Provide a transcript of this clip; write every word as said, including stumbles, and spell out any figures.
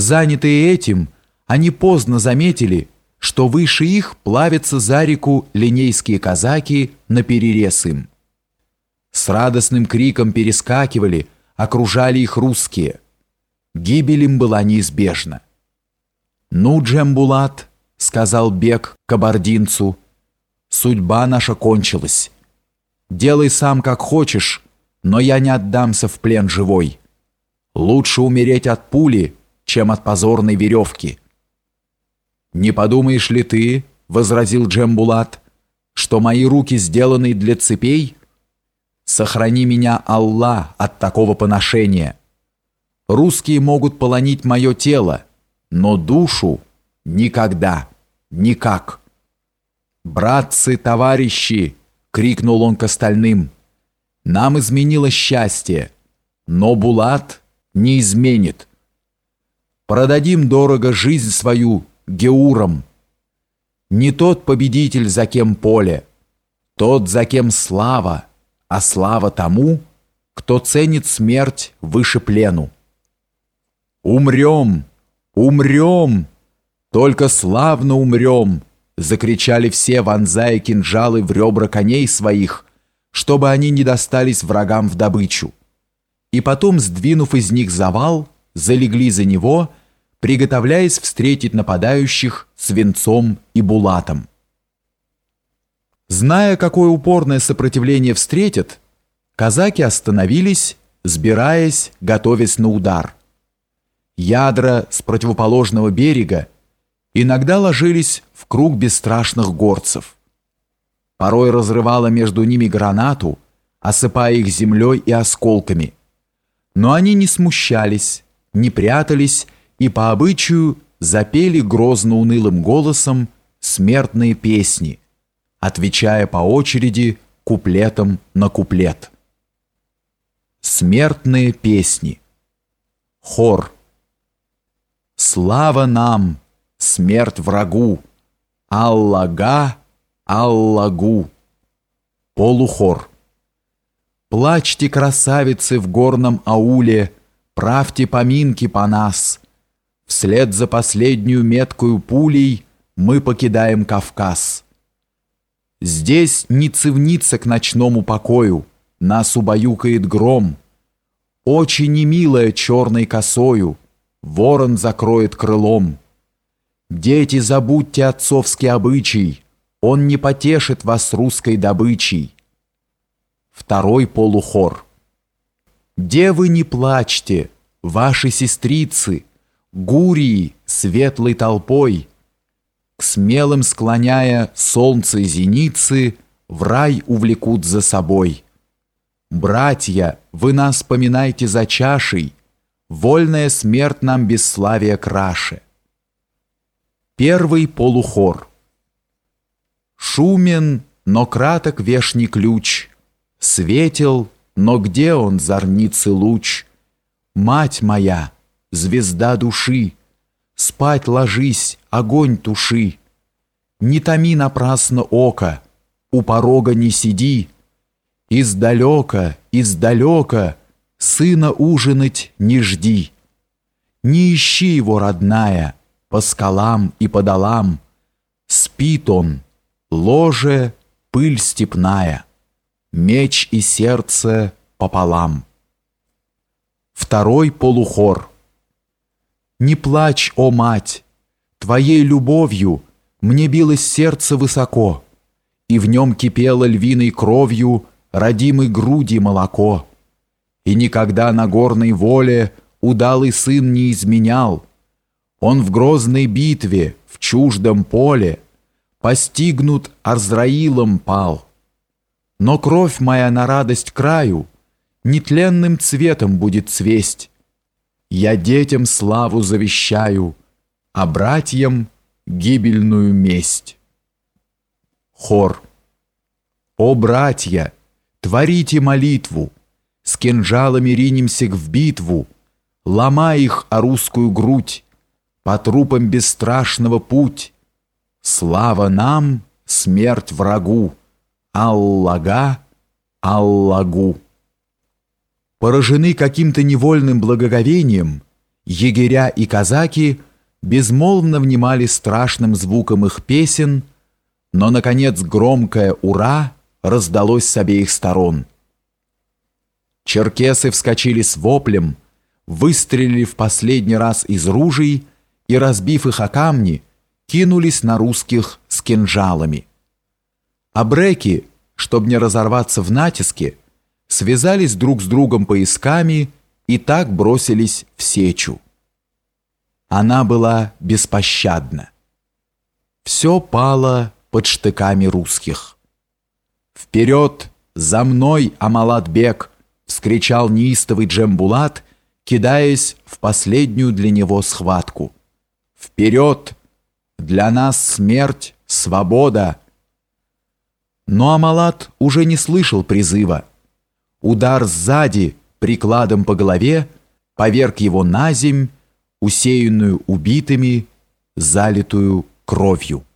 Занятые этим, они поздно заметили, что выше их плавятся за реку линейские казаки наперерез им. С радостным криком перескакивали, окружали их русские. Гибель им была неизбежна. «Ну, Джембулат, — сказал Бек кабардинцу, — судьба наша кончилась. Делай сам, как хочешь, но я не отдамся в плен живой. Лучше умереть от пули, чем от позорной веревки». «Не подумаешь ли ты, — возразил Джембулат, — что мои руки сделаны для цепей? Сохрани меня, Аллах, от такого поношения. Русские могут полонить мое тело, но душу никогда, никак». «Братцы, товарищи! — крикнул он к остальным. — Нам изменило счастье, но Булат не изменит. Продадим дорого жизнь свою геурам. Не тот победитель, за кем поле, тот, за кем слава, а слава тому, кто ценит смерть выше плену. «Умрем! Умрем! Только славно умрем!» — закричали все, вонзая кинжалы в ребра коней своих, чтобы они не достались врагам в добычу. И потом, сдвинув из них завал, залегли за него, приготовляясь встретить нападающих свинцом и булатом. Зная, какое упорное сопротивление встретят, казаки остановились, сбираясь, готовясь на удар. Ядра с противоположного берега иногда ложились в круг бесстрашных горцев. Порой разрывала между ними гранату, осыпая их землей и осколками. Но они не смущались, не прятались и по обычаю запели грозно унылым голосом смертные песни, отвечая по очереди куплетом на куплет. Смертные песни. Хор. Слава нам, смерть врагу, Аллага, Аллагу. Полухор. Плачьте, красавицы, в горном ауле, правьте поминки по нас. Вслед за последнюю меткую пулей мы покидаем Кавказ. Здесь не цивнится к ночному покою, нас убаюкает гром. Очи немилая черной косою, ворон закроет крылом. Дети, забудьте отцовский обычай, он не потешит вас русской добычей. Второй полухор. Девы, не плачьте, ваши сестрицы, гурии светлой толпой, к смелым склоняя солнце и зеницы, в рай увлекут за собой. Братья, вы нас поминайте за чашей, вольная смерть нам бесславие краше. Первый полухор. Шумен, но краток вешний ключ, светел, но где он, зорницы луч? Мать моя, звезда души, спать ложись, огонь туши. Не томи напрасно око, у порога не сиди. Издалека, издалека сына ужинать не жди. Не ищи его, родная, по скалам и по долам. Спит он, ложе, пыль степная, меч и сердце пополам. Второй полухор. Не плачь, о мать, твоей любовью мне билось сердце высоко, и в нем кипело львиной кровью родимой груди молоко. И никогда на горной воле удалый сын не изменял. Он в грозной битве, в чуждом поле, постигнут Арзраилом пал. Но кровь моя на радость краю нетленным цветом будет цвесть. Я детям славу завещаю, а братьям гибельную месть. Хор. О, братья, творите молитву, с кинжалами ринемся в битву, ломай их о русскую грудь, по трупам бесстрашного путь. Слава нам, смерть врагу, Аллага, Аллагу. Поражены каким-то невольным благоговением, Егеря и казаки безмолвно внимали страшным звуком их песен, но, наконец, громкое «Ура!» раздалось с обеих сторон. Черкесы вскочили с воплем, выстрелили в последний раз из ружей и, разбив их о камни, кинулись на русских с кинжалами. А бреки, чтобы не разорваться в натиске, связались друг с другом поясками и так бросились в сечу. Она была беспощадна. Все пало под штыками русских. «Вперед! За мной, Амалат-бек!» — вскричал неистовый Джембулат, кидаясь в последнюю для него схватку. «Вперед! Для нас смерть, свобода!» Но Амалат уже не слышал призыва. Удар сзади, прикладом по голове, поверг его на земь, усеянную убитыми, залитую кровью.